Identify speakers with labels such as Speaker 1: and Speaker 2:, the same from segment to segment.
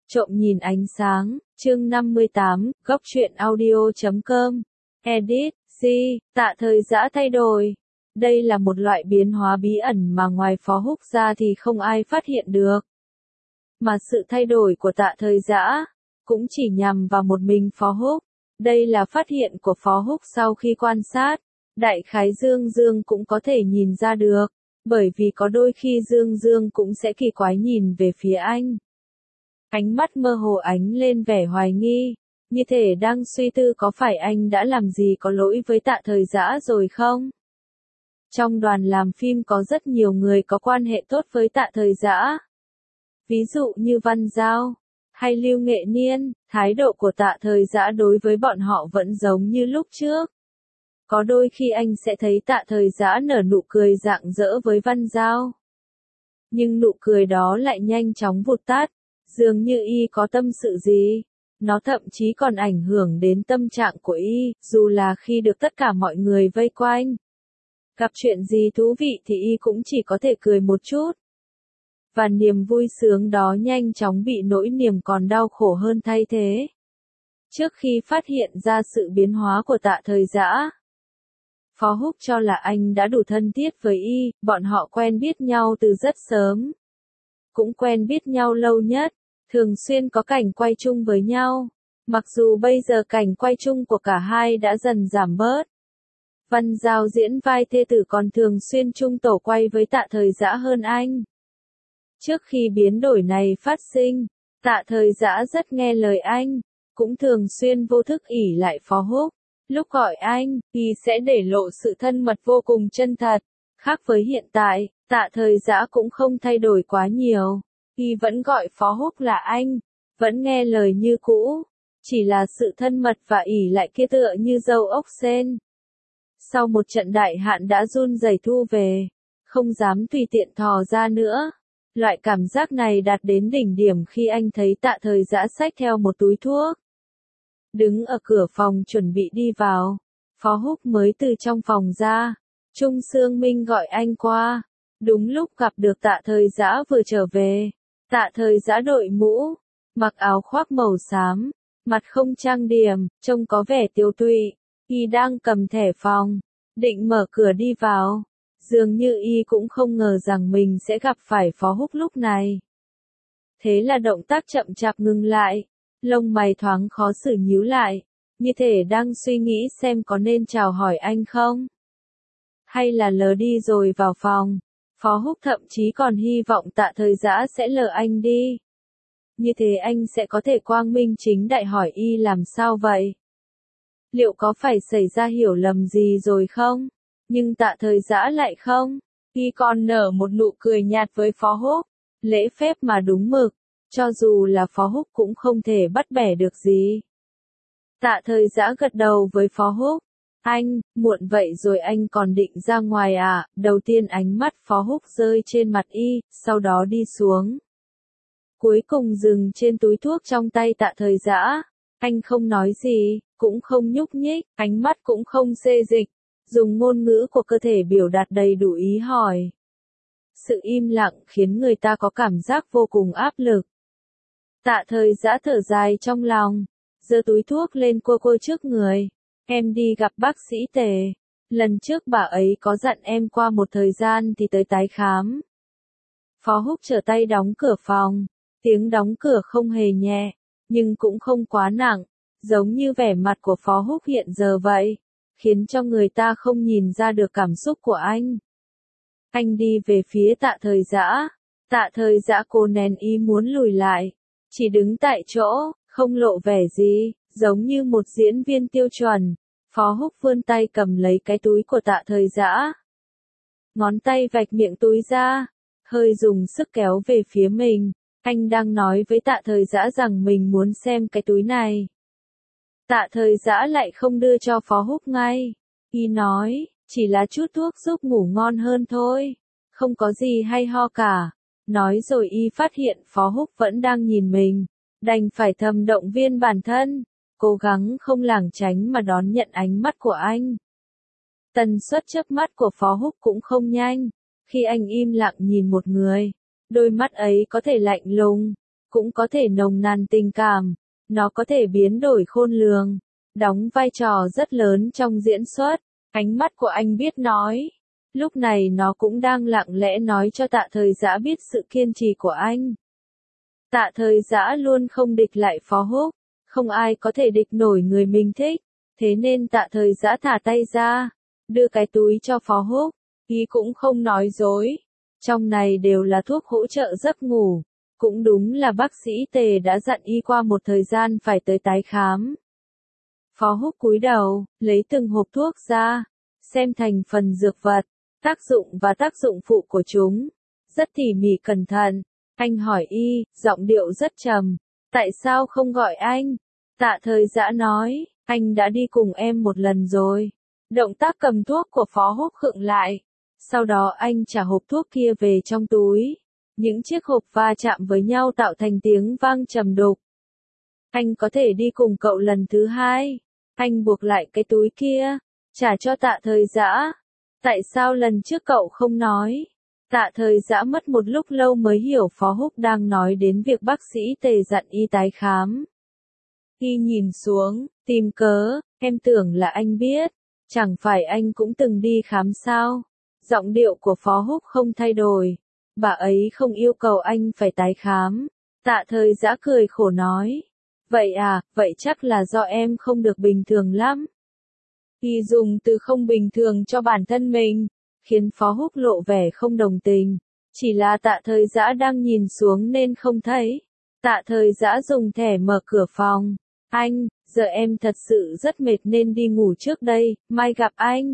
Speaker 1: Trộm nhìn ánh sáng, chương 58, góc truyện audio.com. Edit, C, Tạ Thời Dã thay đổi. Đây là một loại biến hóa bí ẩn mà ngoài Phó Húc ra thì không ai phát hiện được. Mà sự thay đổi của Tạ Thời Dã cũng chỉ nhằm vào một mình Phó Húc. Đây là phát hiện của Phó Húc sau khi quan sát. Đại khái Dương Dương cũng có thể nhìn ra được, bởi vì có đôi khi Dương Dương cũng sẽ kỳ quái nhìn về phía anh. Ánh mắt mơ hồ ánh lên vẻ hoài nghi, như thể đang suy tư có phải anh đã làm gì có lỗi với Tạ Thời Dã rồi không? Trong đoàn làm phim có rất nhiều người có quan hệ tốt với Tạ Thời Dã. Ví dụ như Văn Giao, hay Lưu Nghệ Niên, thái độ của Tạ Thời Dã đối với bọn họ vẫn giống như lúc trước. Có đôi khi anh sẽ thấy Tạ Thời Dã nở nụ cười rạng rỡ với Văn Giao. Nhưng nụ cười đó lại nhanh chóng vụt tắt, dường như y có tâm sự gì. Nó thậm chí còn ảnh hưởng đến tâm trạng của y, dù là khi được tất cả mọi người vây quanh. Gặp chuyện gì thú vị thì y cũng chỉ có thể cười một chút. Và niềm vui sướng đó nhanh chóng bị nỗi niềm còn đau khổ hơn thay thế. Trước khi phát hiện ra sự biến hóa của Tạ Thời Dã, Phó Húc cho là anh đã đủ thân thiết với y, bọn họ quen biết nhau từ rất sớm. Cũng quen biết nhau lâu nhất, thường xuyên có cảnh quay chung với nhau. Mặc dù bây giờ cảnh quay chung của cả hai đã dần giảm bớt. Văn Giao diễn vai thê tử còn thường xuyên chung tổ quay với Tạ Thời Dã hơn anh. Trước khi biến đổi này phát sinh, Tạ Thời Dã rất nghe lời anh, cũng thường xuyên vô thức ỷ lại Phó Húc. Lúc gọi anh, y sẽ để lộ sự thân mật vô cùng chân thật. Khác với hiện tại, Tạ Thời Dã cũng không thay đổi quá nhiều. Y vẫn gọi Phó Húc là anh, vẫn nghe lời như cũ. Chỉ là sự thân mật và ỷ lại kia tựa như dâu ốc sên. Sau một trận đại hạn đã run rẩy thu về, không dám tùy tiện thò ra nữa. Loại cảm giác này đạt đến đỉnh điểm khi anh thấy Tạ Thời Dã xách theo một túi thuốc. Đứng ở cửa phòng chuẩn bị đi vào, Phó Húc mới từ trong phòng ra. Trung Sương Minh gọi anh qua. Đúng lúc gặp được Tạ Thời Dã vừa trở về. Tạ Thời Dã đội mũ, mặc áo khoác màu xám, mặt không trang điểm, trông có vẻ tiêu tụy. Y đang cầm thẻ phòng, định mở cửa đi vào. Dường như y cũng không ngờ rằng mình sẽ gặp phải Phó Húc lúc này. Thế là động tác chậm chạp ngừng lại, lông mày thoáng khó xử nhíu lại, như thể đang suy nghĩ xem có nên chào hỏi anh không? Hay là lờ đi rồi vào phòng. Phó Húc thậm chí còn hy vọng Tạ Thời Dã sẽ lờ anh đi. Như thế anh sẽ có thể quang minh chính đại hỏi y làm sao vậy? Liệu có phải xảy ra hiểu lầm gì rồi không? Nhưng Tạ Thời Dã lại không. Y còn nở một nụ cười nhạt với Phó Húc. Lễ phép mà đúng mực. Cho dù là Phó Húc cũng không thể bắt bẻ được gì. Tạ Thời Dã gật đầu với Phó Húc. Anh, muộn vậy rồi anh còn định ra ngoài à? Đầu tiên ánh mắt Phó Húc rơi trên mặt y, sau đó đi xuống. Cuối cùng dừng trên túi thuốc trong tay Tạ Thời Dã. Anh không nói gì, cũng không nhúc nhích, ánh mắt cũng không xê dịch. Dùng ngôn ngữ của cơ thể biểu đạt đầy đủ ý hỏi. Sự im lặng khiến người ta có cảm giác vô cùng áp lực. Tạ Thời Dã thở dài trong lòng, giơ túi thuốc lên cô trước người. Em đi gặp bác sĩ Tề. Lần trước bà ấy có dặn em qua một thời gian thì tới tái khám. Phó Húc trở tay đóng cửa phòng. Tiếng đóng cửa không hề nhẹ, nhưng cũng không quá nặng, giống như vẻ mặt của Phó Húc hiện giờ vậy, khiến cho người ta không nhìn ra được cảm xúc của anh. Anh đi về phía Tạ Thời Dã. Tạ Thời Dã cố nén ý muốn lùi lại, chỉ đứng tại chỗ, không lộ vẻ gì, giống như một diễn viên tiêu chuẩn. Phó Húc vươn tay cầm lấy cái túi của Tạ Thời Dã. Ngón tay vạch miệng túi ra, hơi dùng sức kéo về phía mình. Anh đang nói với Tạ Thời Dã rằng mình muốn xem cái túi này. Tạ Thời Dã lại không đưa cho Phó Húc ngay. Y nói, chỉ là chút thuốc giúp ngủ ngon hơn thôi. Không có gì hay ho cả. Nói rồi y phát hiện Phó Húc vẫn đang nhìn mình. Đành phải thầm động viên bản thân. Cố gắng không lảng tránh mà đón nhận ánh mắt của anh. Tần suất chớp mắt của Phó Húc cũng không nhanh. Khi anh im lặng nhìn một người, đôi mắt ấy có thể lạnh lùng, cũng có thể nồng nàn tình cảm, nó có thể biến đổi khôn lường, đóng vai trò rất lớn trong diễn xuất. Ánh mắt của anh biết nói. Lúc này nó cũng đang lặng lẽ nói cho Tạ Thời Dã biết sự kiên trì của anh. Tạ Thời Dã luôn không địch lại Phó Húc, không ai có thể địch nổi người mình thích, thế nên Tạ Thời Dã thả tay ra, đưa cái túi cho Phó Húc, ý cũng không nói dối. Trong này đều là thuốc hỗ trợ giấc ngủ, cũng đúng là bác sĩ Tề đã dặn y qua một thời gian phải tới tái khám. Phó Húc cúi đầu, lấy từng hộp thuốc ra, xem thành phần dược vật, tác dụng và tác dụng phụ của chúng, rất tỉ mỉ cẩn thận. Anh hỏi y, giọng điệu rất trầm, tại sao không gọi anh? Tạ Thời Dã nói, anh đã đi cùng em một lần rồi. Động tác cầm thuốc của Phó Húc khựng lại, sau đó anh trả hộp thuốc kia về trong túi. Những chiếc hộp va chạm với nhau tạo thành tiếng vang trầm đục. Anh có thể đi cùng cậu lần thứ hai. Anh buộc lại cái túi kia, trả cho Tạ Thời Dã. Tại sao lần trước cậu không nói? Tạ Thời Dã mất một lúc lâu mới hiểu Phó Húc đang nói đến việc bác sĩ Tề dặn y tái khám. Y nhìn xuống, tìm cớ, em tưởng là anh biết, chẳng phải anh cũng từng đi khám sao? Giọng điệu của Phó Húc không thay đổi, bà ấy không yêu cầu anh phải tái khám. Tạ Thời Dã cười khổ nói, vậy à, vậy chắc là do em không được bình thường lắm. Y dùng từ không bình thường cho bản thân mình, khiến Phó Húc lộ vẻ không đồng tình. Chỉ là Tạ Thời Dã đang nhìn xuống nên không thấy. Tạ Thời Dã dùng thẻ mở cửa phòng. Anh, giờ em thật sự rất mệt nên đi ngủ trước đây, mai gặp anh.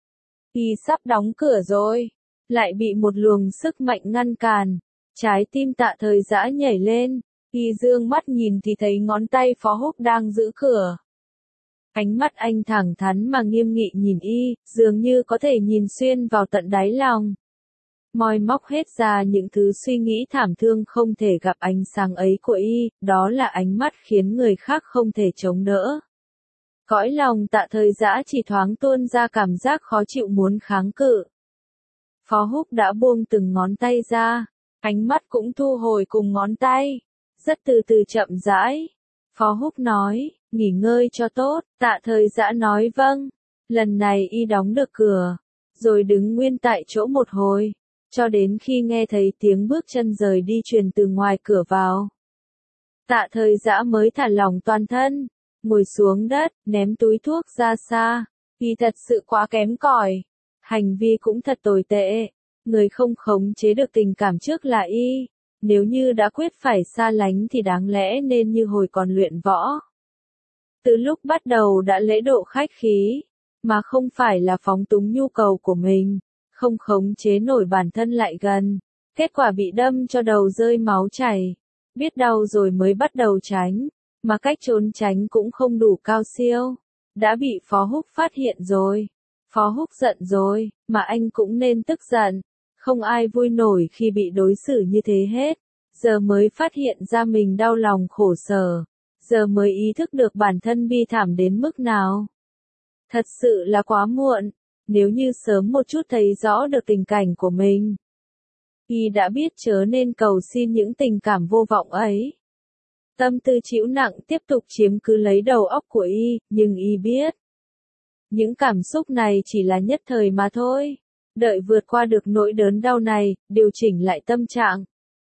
Speaker 1: Y sắp đóng cửa rồi, lại bị một luồng sức mạnh ngăn cản. Trái tim Tạ Thời Dã nhảy lên, Y dương mắt nhìn thì thấy ngón tay Phó Húc đang giữ cửa. Ánh mắt anh thẳng thắn mà nghiêm nghị nhìn y, dường như có thể nhìn xuyên vào tận đáy lòng. Moi móc hết ra những thứ suy nghĩ thảm thương không thể gặp ánh sáng ấy của y, đó là ánh mắt khiến người khác không thể chống đỡ. Cõi lòng Tạ Thời Dã chỉ thoáng tuôn ra cảm giác khó chịu muốn kháng cự. Phó Húc đã buông từng ngón tay ra, ánh mắt cũng thu hồi cùng ngón tay, rất từ từ chậm rãi. Phó Húc nói, nghỉ ngơi cho tốt. Tạ Thời Dã nói vâng. Lần này y đóng được cửa, rồi đứng nguyên tại chỗ một hồi, cho đến khi nghe thấy tiếng bước chân rời đi truyền từ ngoài cửa vào. Tạ Thời Dã mới thả lỏng toàn thân, ngồi xuống đất, ném túi thuốc ra xa. Y thật sự quá kém cỏi, hành vi cũng thật tồi tệ. Người không khống chế được tình cảm trước là y. Nếu như đã quyết phải xa lánh thì đáng lẽ nên như hồi còn luyện võ. Từ lúc bắt đầu đã lễ độ khách khí, mà không phải là phóng túng nhu cầu của mình, không khống chế nổi bản thân lại gần. Kết quả bị đâm cho đầu rơi máu chảy. Biết đau rồi mới bắt đầu tránh, mà cách trốn tránh cũng không đủ cao siêu. Đã bị Phó Húc phát hiện rồi. Phó Húc giận rồi, mà anh cũng nên tức giận. Không ai vui nổi khi bị đối xử như thế hết. Giờ mới phát hiện ra mình đau lòng khổ sở. Giờ mới ý thức được bản thân bi thảm đến mức nào. Thật sự là quá muộn. Nếu như sớm một chút thấy rõ được tình cảnh của mình, y đã biết chớ nên cầu xin những tình cảm vô vọng ấy. Tâm tư chịu nặng tiếp tục chiếm cứ lấy đầu óc của y, nhưng y biết. Những cảm xúc này chỉ là nhất thời mà thôi. Đợi vượt qua được nỗi đớn đau này, điều chỉnh lại tâm trạng,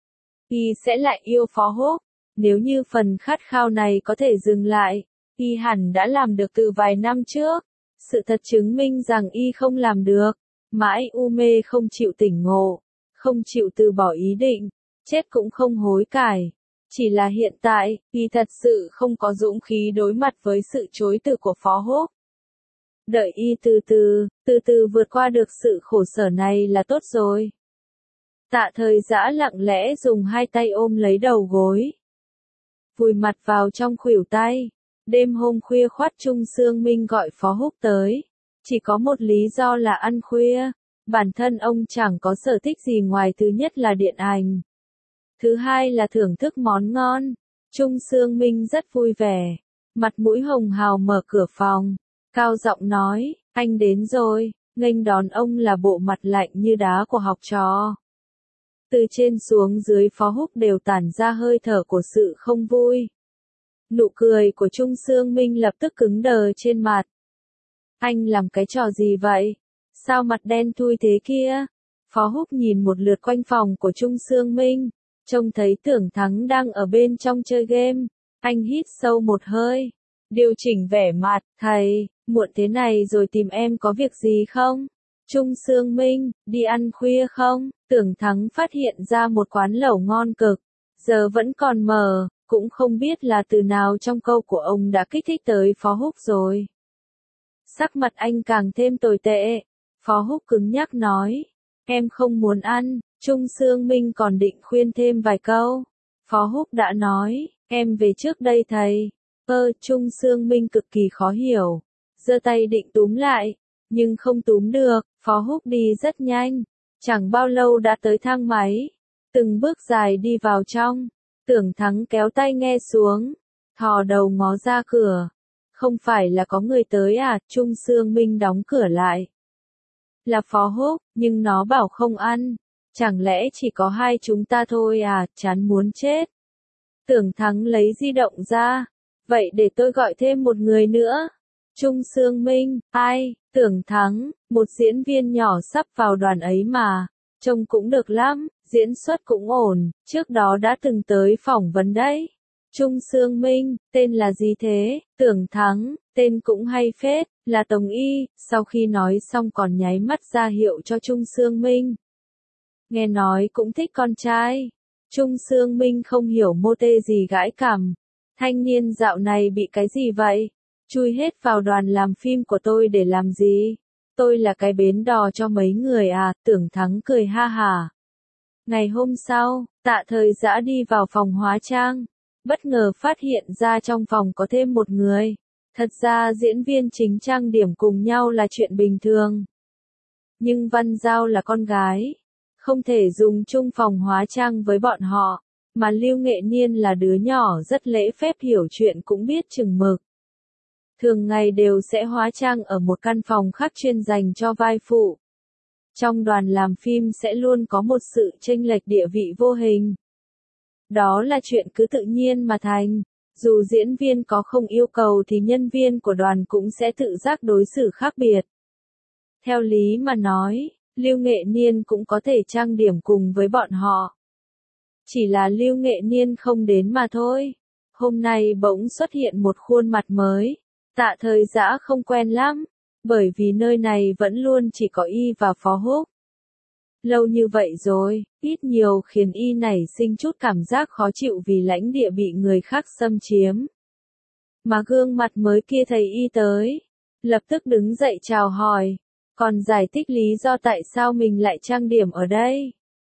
Speaker 1: y sẽ lại yêu Phó Húc. Nếu như phần khát khao này có thể dừng lại, y hẳn đã làm được từ vài năm trước. Sự thật chứng minh rằng y không làm được. Mãi u mê không chịu tỉnh ngộ, không chịu từ bỏ ý định, chết cũng không hối cải. Chỉ là hiện tại, y thật sự không có dũng khí đối mặt với sự chối từ của Phó Húc. Đợi y từ từ vượt qua được sự khổ sở này là tốt rồi. Tạ Thời Dã lặng lẽ dùng hai tay ôm lấy đầu gối, vùi mặt vào trong khuỷu tay. Đêm hôm khuya khoắt Trung Sương Minh gọi Phó Húc tới. Chỉ có một lý do là ăn khuya. Bản thân ông chẳng có sở thích gì ngoài thứ nhất là điện ảnh, thứ hai là thưởng thức món ngon. Trung Sương Minh rất vui vẻ, mặt mũi hồng hào mở cửa phòng, cao giọng nói, anh đến rồi. Nghênh đón ông là bộ mặt lạnh như đá của học trò. Từ trên xuống dưới Phó Húc đều tản ra hơi thở của sự không vui. Nụ cười của Trung Sương Minh lập tức cứng đờ trên mặt. Anh làm cái trò gì vậy? Sao mặt đen thui thế kia? Phó Húc nhìn một lượt quanh phòng của Trung Sương Minh, trông thấy Tưởng Thắng đang ở bên trong chơi game. Anh hít sâu một hơi, điều chỉnh vẻ mặt, thầy, muộn thế này rồi tìm em có việc gì không? Trung Sương Minh, đi ăn khuya không? Tưởng Thắng phát hiện ra một quán lẩu ngon cực, giờ vẫn còn mở, cũng không biết là từ nào trong câu của ông đã kích thích tới Phó Húc rồi. Sắc mặt anh càng thêm tồi tệ, Phó Húc cứng nhắc nói, em không muốn ăn. Trung Sương Minh còn định khuyên thêm vài câu. Phó Húc đã nói, em về trước đây thầy. Trung Sương Minh cực kỳ khó hiểu, giơ tay định túm lại, nhưng không túm được. Phó Húc đi rất nhanh, chẳng bao lâu đã tới thang máy, từng bước dài đi vào trong. Tưởng Thắng kéo tai nghe xuống, thò đầu ngó ra cửa. Không phải là có người tới à? Trung Sương Minh đóng cửa lại. Là Phó Húc, nhưng nó bảo không ăn. Chẳng lẽ chỉ có hai chúng ta thôi à? Chán muốn chết. Tưởng Thắng lấy di động ra. Vậy để tôi gọi thêm một người nữa. Trung Sương Minh, ai? Tưởng Thắng, một diễn viên nhỏ sắp vào đoàn ấy mà. Trông cũng được lắm, diễn xuất cũng ổn, trước đó đã từng tới phỏng vấn đấy. Trung Sương Minh, tên là gì thế? Tưởng Thắng, tên cũng hay phết, là Tống Y. Sau khi nói xong còn nháy mắt ra hiệu cho Trung Sương Minh. Nghe nói cũng thích con trai. Trung Sương Minh không hiểu mô tê gì gãi cằm. Thanh niên dạo này bị cái gì vậy? Chui hết vào đoàn làm phim của tôi để làm gì? Tôi là cái bến đò cho mấy người à? Tưởng Thắng cười ha hả. Ngày hôm sau, Tạ Thời Dã đi vào phòng hóa trang, bất ngờ phát hiện ra trong phòng có thêm một người. Thật ra diễn viên chính trang điểm cùng nhau là chuyện bình thường. Nhưng Văn Giao là con gái, không thể dùng chung phòng hóa trang với bọn họ, mà Lưu Nghệ Niên là đứa nhỏ rất lễ phép hiểu chuyện cũng biết chừng mực. Thường ngày đều sẽ hóa trang ở một căn phòng khác chuyên dành cho vai phụ. Trong đoàn làm phim sẽ luôn có một sự chênh lệch địa vị vô hình. Đó là chuyện cứ tự nhiên mà thành. Dù diễn viên có không yêu cầu thì nhân viên của đoàn cũng sẽ tự giác đối xử khác biệt. Theo lý mà nói, Lưu Nghệ Niên cũng có thể trang điểm cùng với bọn họ. Chỉ là Lưu Nghệ Niên không đến mà thôi. Hôm nay bỗng xuất hiện một khuôn mặt mới. Tạ Thời Dã không quen lắm, bởi vì nơi này vẫn luôn chỉ có y và Phó Húc. Lâu như vậy rồi, ít nhiều khiến y nảy sinh chút cảm giác khó chịu vì lãnh địa bị người khác xâm chiếm. Mà gương mặt mới kia thấy y tới, lập tức đứng dậy chào hỏi, còn giải thích lý do tại sao mình lại trang điểm ở đây.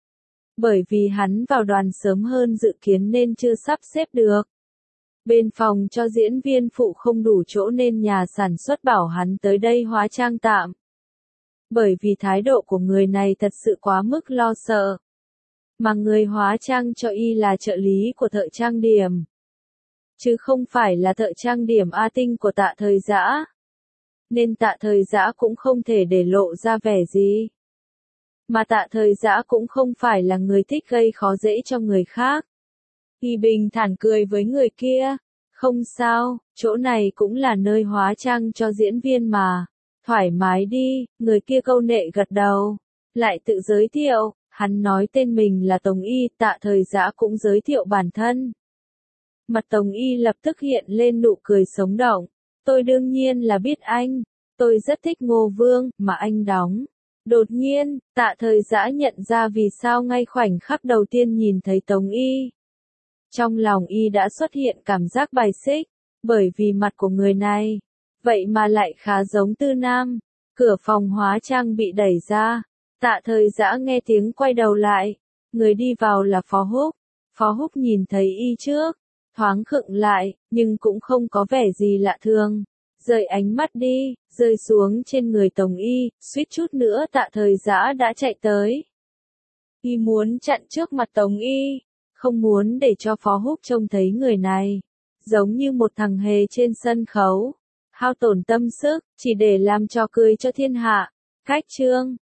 Speaker 1: Bởi vì hắn vào đoàn sớm hơn dự kiến nên chưa sắp xếp được. Bên phòng cho diễn viên phụ không đủ chỗ nên nhà sản xuất bảo hắn tới đây hóa trang tạm. Bởi vì thái độ của người này thật sự quá mức lo sợ. Mà người hóa trang cho y là trợ lý của thợ trang điểm, chứ không phải là thợ trang điểm A Tinh của Tạ Thời Dã. Nên Tạ Thời Dã cũng không thể để lộ ra vẻ gì. Mà Tạ Thời Dã cũng không phải là người thích gây khó dễ cho người khác. Y bình thản cười với người kia. Không sao, chỗ này cũng là nơi hóa trang cho diễn viên mà. Thoải mái đi, người kia câu nệ gật đầu. Lại tự giới thiệu, hắn nói tên mình là Tống Y, Tạ Thời Dã cũng giới thiệu bản thân. Mặt Tống Y lập tức hiện lên nụ cười sống động. Tôi đương nhiên là biết anh. Tôi rất thích Ngô Vương, mà anh đóng. Đột nhiên, Tạ Thời Dã nhận ra vì sao ngay khoảnh khắc đầu tiên nhìn thấy Tống Y. Trong lòng y đã xuất hiện cảm giác bài xích, bởi vì mặt của người này, vậy mà lại khá giống Tư Nam. Cửa phòng hóa trang bị đẩy ra, Tạ Thời Dã nghe tiếng quay đầu lại, người đi vào là Phó Húc. Phó Húc nhìn thấy y trước, thoáng khựng lại, nhưng cũng không có vẻ gì lạ thường. Rời ánh mắt đi, rơi xuống trên người Tống Y, suýt chút nữa Tạ Thời Dã đã chạy tới. Y muốn chặn trước mặt Tống Y, không muốn để cho Phó Húc trông thấy người này, giống như một thằng hề trên sân khấu, hao tổn tâm sức, chỉ để làm trò cười cho thiên hạ. Cách chương